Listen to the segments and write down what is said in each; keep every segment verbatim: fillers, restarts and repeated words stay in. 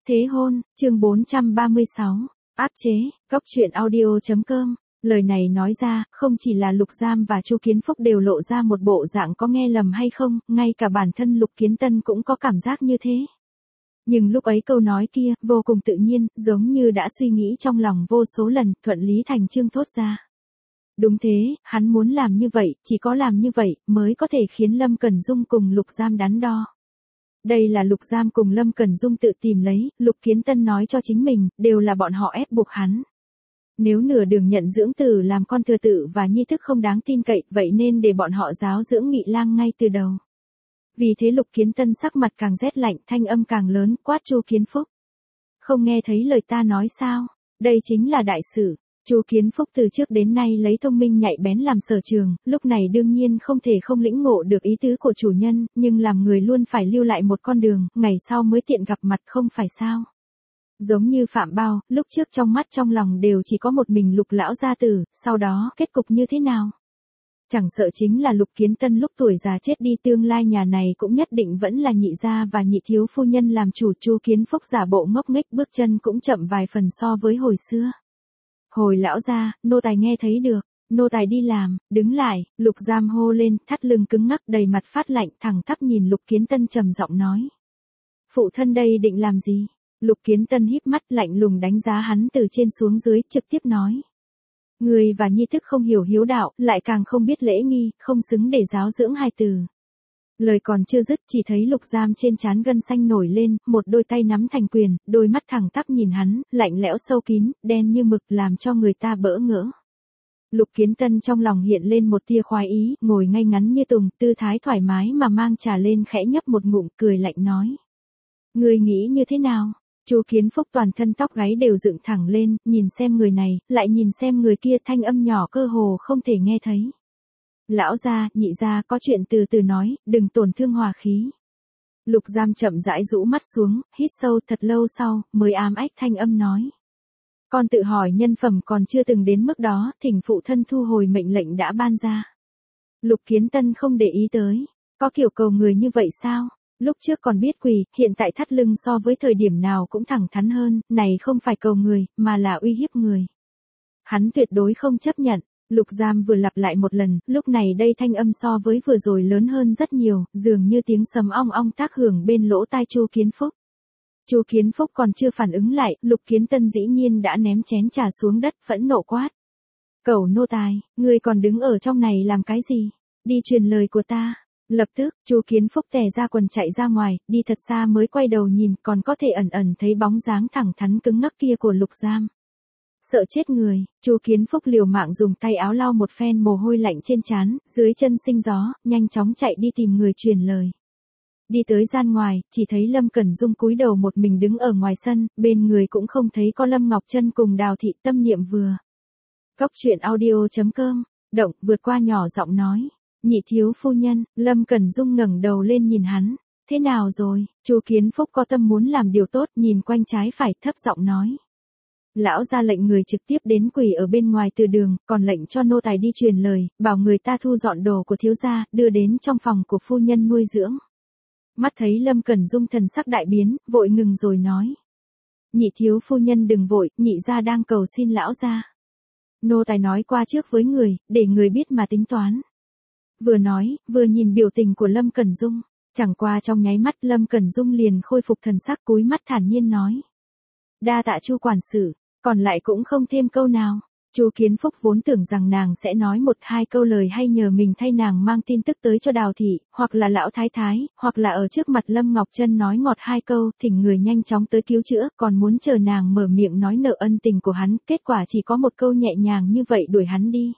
Thế hôn, chương bốn trăm ba mươi sáu, áp chế, góc truyện audio.com. Lời này nói ra, không chỉ là Lục Giam và Chu Kiến Phúc đều lộ ra một bộ dạng có nghe lầm hay không, ngay cả bản thân Lục Kiến Tân cũng có cảm giác như thế. Nhưng lúc ấy câu nói kia, vô cùng tự nhiên, giống như đã suy nghĩ trong lòng vô số lần, thuận lý thành chương thốt ra. Đúng thế, hắn muốn làm như vậy, chỉ có làm như vậy, mới có thể khiến Lâm Cẩn Dung cùng Lục Giam đắn đo. Đây là Lục Giam cùng Lâm Cẩn Dung tự tìm lấy, Lục Kiến Tân nói cho chính mình, đều là bọn họ ép buộc hắn. Nếu nửa đường nhận dưỡng tử làm con thừa tự và nhi thức không đáng tin cậy, vậy nên để bọn họ giáo dưỡng Nghị Lang ngay từ đầu. Vì thế Lục Kiến Tân sắc mặt càng rét lạnh, thanh âm càng lớn, quát Chu Kiến Phúc. Không nghe thấy lời ta nói sao? Đây chính là đại sự. Chu Kiến Phúc từ trước đến nay lấy thông minh nhạy bén làm sở trường, lúc này đương nhiên không thể không lĩnh ngộ được ý tứ của chủ nhân, nhưng làm người luôn phải lưu lại một con đường, ngày sau mới tiện gặp mặt không phải sao. Giống như Phạm Bao, lúc trước trong mắt trong lòng đều chỉ có một mình Lục lão gia tử, sau đó kết cục như thế nào? Chẳng sợ chính là Lục Kiến Tân lúc tuổi già chết đi, tương lai nhà này cũng nhất định vẫn là nhị gia và nhị thiếu phu nhân làm chủ. Chu Kiến Phúc giả bộ ngốc nghếch, bước chân cũng chậm vài phần so với hồi xưa. Hồi lão gia, nô tài nghe thấy được, nô tài đi làm, đứng lại. Lục Giam hô lên, thắt lưng cứng ngắc, đầy mặt phát lạnh, thẳng thắp nhìn Lục Kiến Tân trầm giọng nói. Phụ thân đây định làm gì? Lục Kiến Tân híp mắt lạnh lùng đánh giá hắn từ trên xuống dưới, trực tiếp nói. Người và nhi thức không hiểu hiếu đạo, lại càng không biết lễ nghi, không xứng để giáo dưỡng hài tử. Lời còn chưa dứt, chỉ thấy Lục Giam trên trán gân xanh nổi lên, một đôi tay nắm thành quyền, đôi mắt thẳng tắp nhìn hắn, lạnh lẽo sâu kín, đen như mực, làm cho người ta bỡ ngỡ. Lục Kiến Tân trong lòng hiện lên một tia khoái ý, ngồi ngay ngắn như tùng, tư thái thoải mái mà mang trà lên, khẽ nhấp một ngụm, cười lạnh nói. Người nghĩ như thế nào? Chu Kiến Phúc toàn thân tóc gáy đều dựng thẳng lên, nhìn xem người này, lại nhìn xem người kia, thanh âm nhỏ cơ hồ không thể nghe thấy. Lão gia, nhị gia, có chuyện từ từ nói, đừng tổn thương hòa khí. Lục Giam chậm rãi rũ mắt xuống, hít sâu thật lâu sau, mới ám ách thanh âm nói. Con tự hỏi nhân phẩm còn chưa từng đến mức đó, thỉnh phụ thân thu hồi mệnh lệnh đã ban ra. Lục Kiến Tân không để ý tới, có kiểu cầu người như vậy sao? Lúc trước còn biết quỳ, hiện tại thắt lưng so với thời điểm nào cũng thẳng thắn hơn, này không phải cầu người, mà là uy hiếp người. Hắn tuyệt đối không chấp nhận. Lục Giam vừa lặp lại một lần, lúc này đây thanh âm so với vừa rồi lớn hơn rất nhiều, dường như tiếng sấm ong ong tác hưởng bên lỗ tai Chu Kiến Phúc. Chu Kiến Phúc còn chưa phản ứng lại, Lục Kiến Tân dĩ nhiên đã ném chén trà xuống đất, phẫn nộ quát. Cẩu nô tài, ngươi còn đứng ở trong này làm cái gì? Đi truyền lời của ta. Lập tức, Chu Kiến Phúc tè ra quần chạy ra ngoài, đi thật xa mới quay đầu nhìn, còn có thể ẩn ẩn thấy bóng dáng thẳng thắn cứng ngắc kia của Lục Giam. Sợ chết người, Chu Kiến Phúc liều mạng dùng tay áo lau một phen mồ hôi lạnh trên trán, dưới chân sinh gió, nhanh chóng chạy đi tìm người truyền lời. Đi tới gian ngoài, chỉ thấy Lâm Cẩn Dung cúi đầu một mình đứng ở ngoài sân, bên người cũng không thấy có Lâm Ngọc Trân cùng Đào Thị. Tâm niệm vừa. Góc truyện audio.com, động, vượt qua nhỏ giọng nói. Nhị thiếu phu nhân. Lâm Cẩn Dung ngẩng đầu lên nhìn hắn. Thế nào rồi? Chu Kiến Phúc có tâm muốn làm điều tốt, nhìn quanh trái phải, thấp giọng nói. Lão ra lệnh người trực tiếp đến quỳ ở bên ngoài từ đường, còn lệnh cho nô tài đi truyền lời, bảo người ta thu dọn đồ của thiếu gia, đưa đến trong phòng của phu nhân nuôi dưỡng. Mắt thấy Lâm Cẩn Dung thần sắc đại biến, vội ngừng rồi nói. Nhị thiếu phu nhân đừng vội, nhị gia đang cầu xin lão gia. Nô tài nói qua trước với người, để người biết mà tính toán. Vừa nói, vừa nhìn biểu tình của Lâm Cẩn Dung, chẳng qua trong nháy mắt Lâm Cẩn Dung liền khôi phục thần sắc, cúi mắt thản nhiên nói. Đa tạ Chu quản sự, còn lại cũng không thêm câu nào. Chu Kiến Phúc vốn tưởng rằng nàng sẽ nói một hai câu lời hay nhờ mình thay nàng mang tin tức tới cho Đào Thị, hoặc là lão thái thái, hoặc là ở trước mặt Lâm Ngọc Trân nói ngọt hai câu, thỉnh người nhanh chóng tới cứu chữa, còn muốn chờ nàng mở miệng nói nợ ân tình của hắn, kết quả chỉ có một câu nhẹ nhàng như vậy đuổi hắn đi.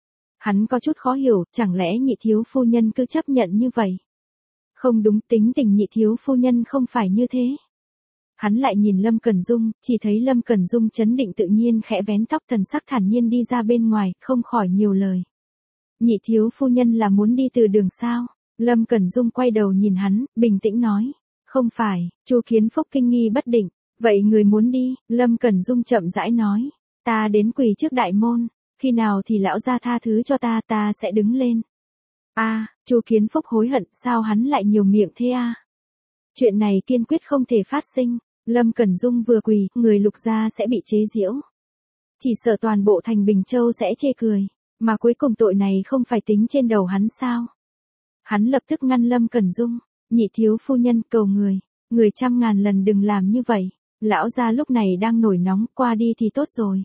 Hắn có chút khó hiểu, chẳng lẽ nhị thiếu phu nhân cứ chấp nhận như vậy? Không đúng, tính tình nhị thiếu phu nhân không phải như thế. Hắn lại nhìn Lâm Cẩn Dung, chỉ thấy Lâm Cẩn Dung chấn định tự nhiên khẽ vén tóc, thần sắc thản nhiên đi ra bên ngoài, không khỏi nhiều lời. Nhị thiếu phu nhân là muốn đi từ đường sao? Lâm Cẩn Dung quay đầu nhìn hắn, bình tĩnh nói. Không phải. Chu Kiến Phúc kinh nghi bất định. Vậy người muốn đi? Lâm Cẩn Dung chậm rãi nói. Ta đến quỳ trước đại môn. Khi nào thì lão gia tha thứ cho ta, ta sẽ đứng lên. A, à, Chu Kiến Phúc hối hận, sao hắn lại nhiều miệng thế a? À? Chuyện này kiên quyết không thể phát sinh. Lâm Cẩn Dung vừa quỳ, người Lục gia sẽ bị chế giễu. Chỉ sợ toàn bộ thành Bình Châu sẽ chê cười, mà cuối cùng tội này không phải tính trên đầu hắn sao? Hắn lập tức ngăn Lâm Cẩn Dung, nhị thiếu phu nhân cầu người, người trăm ngàn lần đừng làm như vậy, lão gia lúc này đang nổi nóng, qua đi thì tốt rồi.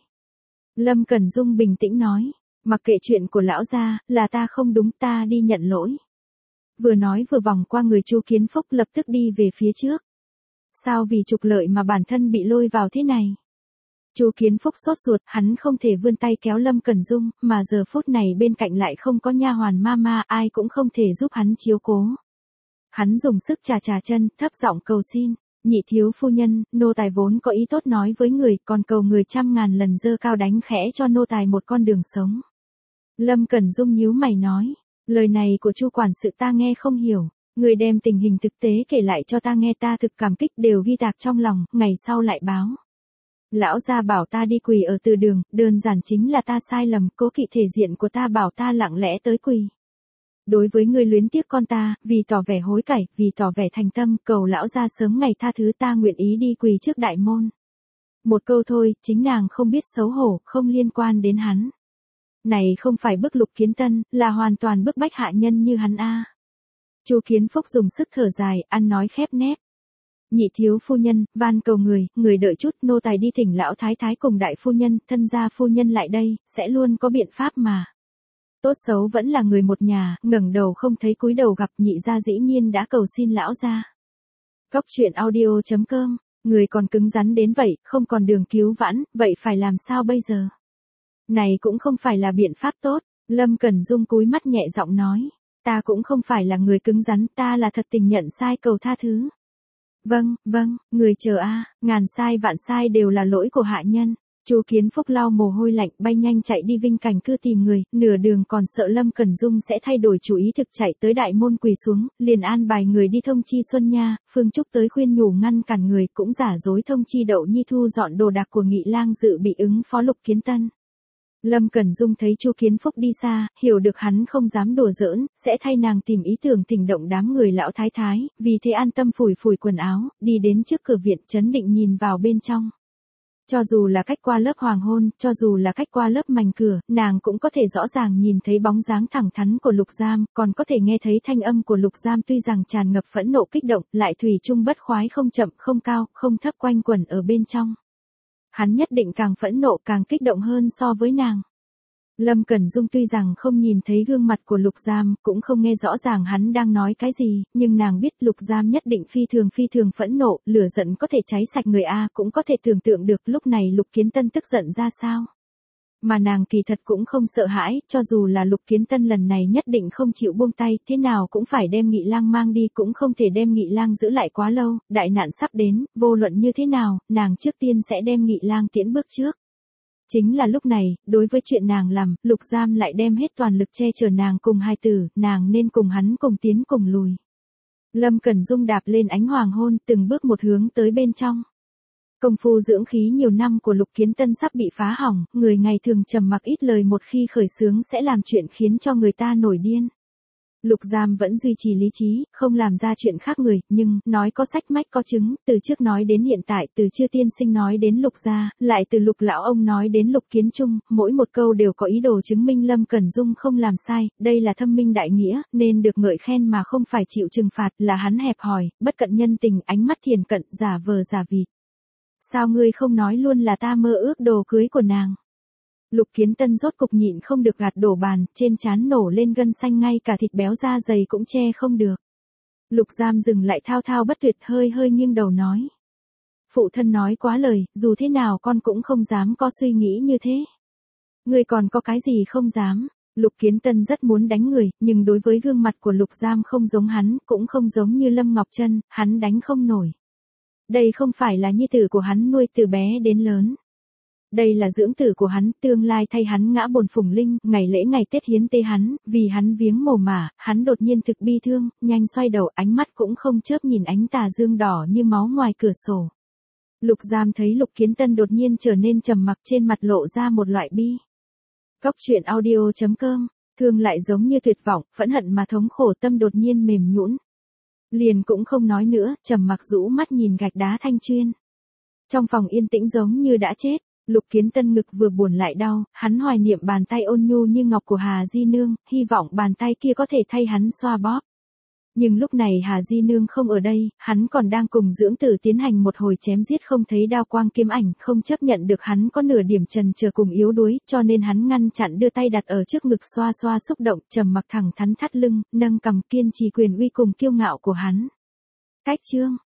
Lâm Cẩn Dung bình tĩnh nói, mặc kệ chuyện của lão gia, là ta không đúng, ta đi nhận lỗi. Vừa nói vừa vòng qua người Chu Kiến Phúc lập tức đi về phía trước. Sao vì trục lợi mà bản thân bị lôi vào thế này? Chu Kiến Phúc sốt ruột, hắn không thể vươn tay kéo Lâm Cẩn Dung, mà giờ phút này bên cạnh lại không có nha hoàn mama, ai cũng không thể giúp hắn chiếu cố. Hắn dùng sức chà chà chân, thấp giọng cầu xin, nhị thiếu phu nhân, nô tài vốn có ý tốt nói với người, còn cầu người trăm ngàn lần dơ cao đánh khẽ cho nô tài một con đường sống. Lâm Cẩn Dung nhíu mày nói, lời này của Chu quản sự ta nghe không hiểu, người đem tình hình thực tế kể lại cho ta nghe, ta thực cảm kích, đều ghi tạc trong lòng, ngày sau lại báo. Lão gia bảo ta đi quỳ ở từ đường, đơn giản chính là ta sai lầm, cố kỵ thể diện của ta bảo ta lặng lẽ tới quỳ. Đối với người luyến tiếc con ta, vì tỏ vẻ hối cải, vì tỏ vẻ thành tâm, cầu lão gia sớm ngày tha thứ, ta nguyện ý đi quỳ trước đại môn. Một câu thôi, chính nàng không biết xấu hổ, không liên quan đến hắn. Này không phải bức Lục Kiến Tân, là hoàn toàn bức bách hạ nhân như hắn a. Chu Kiến Phúc dùng sức thở dài, ăn nói khép nép. Nhị thiếu phu nhân, van cầu người, người đợi chút, nô tài đi thỉnh lão thái thái cùng đại phu nhân, thân gia phu nhân lại đây, sẽ luôn có biện pháp mà. Tốt xấu vẫn là người một nhà, ngẩng đầu không thấy cúi đầu gặp, nhị gia dĩ nhiên đã cầu xin lão gia. Cóc truyện audio chấm com, người còn cứng rắn đến vậy, không còn đường cứu vãn, vậy phải làm sao bây giờ? Này cũng không phải là biện pháp tốt, Lâm Cẩn Dung cúi mắt nhẹ giọng nói, ta cũng không phải là người cứng rắn, ta là thật tình nhận sai cầu tha thứ. Vâng, vâng, người chờ a, ngàn sai vạn sai đều là lỗi của hạ nhân. Chu Kiến Phúc lau mồ hôi lạnh, bay nhanh chạy đi Vinh Cảnh Cư tìm người, nửa đường còn sợ Lâm Cẩn Dung sẽ thay đổi chủ ý, thực chạy tới đại môn quỳ xuống, liền an bài người đi thông chi Xuân Nha, Phương Trúc tới khuyên nhủ ngăn cản người, cũng giả dối thông chi Đậu Nhi thu dọn đồ đạc của Nghị Lang dự bị ứng phó Lục Kiến Tân. Lâm Cẩn Dung thấy Chu Kiến Phúc đi xa, hiểu được hắn không dám đùa giỡn, sẽ thay nàng tìm ý tưởng thỉnh động đám người lão thái thái, vì thế an tâm phủi phủi quần áo, đi đến trước cửa viện trấn định nhìn vào bên trong. Cho dù là cách qua lớp hoàng hôn, cho dù là cách qua lớp mảnh cửa, nàng cũng có thể rõ ràng nhìn thấy bóng dáng thẳng thắn của Lục Giam, còn có thể nghe thấy thanh âm của Lục Giam tuy rằng tràn ngập phẫn nộ kích động, lại thủy chung bất khoái, không chậm, không cao, không thấp, quanh quẩn ở bên trong. Hắn nhất định càng phẫn nộ, càng kích động hơn so với nàng. Lâm Cẩn Dung tuy rằng không nhìn thấy gương mặt của Lục Giam, cũng không nghe rõ ràng hắn đang nói cái gì, nhưng nàng biết Lục Giam nhất định phi thường phi thường phẫn nộ, lửa giận có thể cháy sạch người a, cũng có thể tưởng tượng được lúc này Lục Kiến Tân tức giận ra sao. Mà nàng kỳ thật cũng không sợ hãi, cho dù là Lục Kiến Tân lần này nhất định không chịu buông tay, thế nào cũng phải đem Nghị Lang mang đi, cũng không thể đem Nghị Lang giữ lại quá lâu, đại nạn sắp đến, vô luận như thế nào, nàng trước tiên sẽ đem Nghị Lang tiễn bước trước. Chính là lúc này, đối với chuyện nàng làm, Lục Giam lại đem hết toàn lực che chở nàng cùng hai tử, nàng nên cùng hắn cùng tiến cùng lùi. Lâm Cẩn Dung đạp lên ánh hoàng hôn, từng bước một hướng tới bên trong. Công phu dưỡng khí nhiều năm của Lục Kiến Tân sắp bị phá hỏng, người ngày thường trầm mặc ít lời, một khi khởi xướng sẽ làm chuyện khiến cho người ta nổi điên. Lục Giam vẫn duy trì lý trí, không làm ra chuyện khác người, nhưng, nói có sách mách có chứng, từ trước nói đến hiện tại, từ Chư tiên sinh nói đến Lục gia, lại từ Lục lão ông nói đến Lục Kiến Trung, mỗi một câu đều có ý đồ chứng minh Lâm Cẩn Dung không làm sai, đây là thâm minh đại nghĩa, nên được ngợi khen mà không phải chịu trừng phạt, là hắn hẹp hòi, bất cận nhân tình, ánh mắt thiền cận, giả vờ giả vịt. Sao ngươi không nói luôn là ta mơ ước đồ cưới của nàng? Lục Kiến Tân rốt cục nhịn không được gạt đổ bàn, trên trán nổ lên gân xanh, ngay cả thịt béo da dày cũng che không được. Lục Giam dừng lại thao thao bất tuyệt, hơi hơi nghiêng đầu nói. Phụ thân nói quá lời, dù thế nào con cũng không dám có suy nghĩ như thế. Ngươi còn có cái gì không dám? Lục Kiến Tân rất muốn đánh người, nhưng đối với gương mặt của Lục Giam không giống hắn, cũng không giống như Lâm Ngọc Trân, hắn đánh không nổi. Đây không phải là nhi tử của hắn nuôi từ bé đến lớn. Đây là dưỡng tử của hắn, tương lai thay hắn ngã bồn phùng linh, ngày lễ ngày Tết hiến tế hắn, vì hắn viếng mồ mả, hắn đột nhiên thực bi thương, nhanh xoay đầu, ánh mắt cũng không chớp nhìn ánh tà dương đỏ như máu ngoài cửa sổ. Lục Giam thấy Lục Kiến Tân đột nhiên trở nên trầm mặc, trên mặt lộ ra một loại bi. Cóc truyện audio chấm com, thương lại giống như tuyệt vọng, phẫn hận mà thống khổ, tâm đột nhiên mềm nhũn. Liền cũng không nói nữa, trầm mặc rũ mắt nhìn gạch đá thanh chuyên. Trong phòng yên tĩnh giống như đã chết, Lục Kiến Tân ngực vừa buồn lại đau, hắn hoài niệm bàn tay ôn nhu như ngọc của Hà Di Nương, hy vọng bàn tay kia có thể thay hắn xoa bóp. Nhưng lúc này Hà Di Nương không ở đây, hắn còn đang cùng dưỡng tử tiến hành một hồi chém giết không thấy đao quang kiếm ảnh, không chấp nhận được hắn có nửa điểm trần chờ cùng yếu đuối, cho nên hắn ngăn chặn đưa tay đặt ở trước ngực xoa xoa xúc động, trầm mặc thẳng thắn thắt lưng, nâng cằm kiên trì quyền uy cùng kiêu ngạo của hắn. Cách chương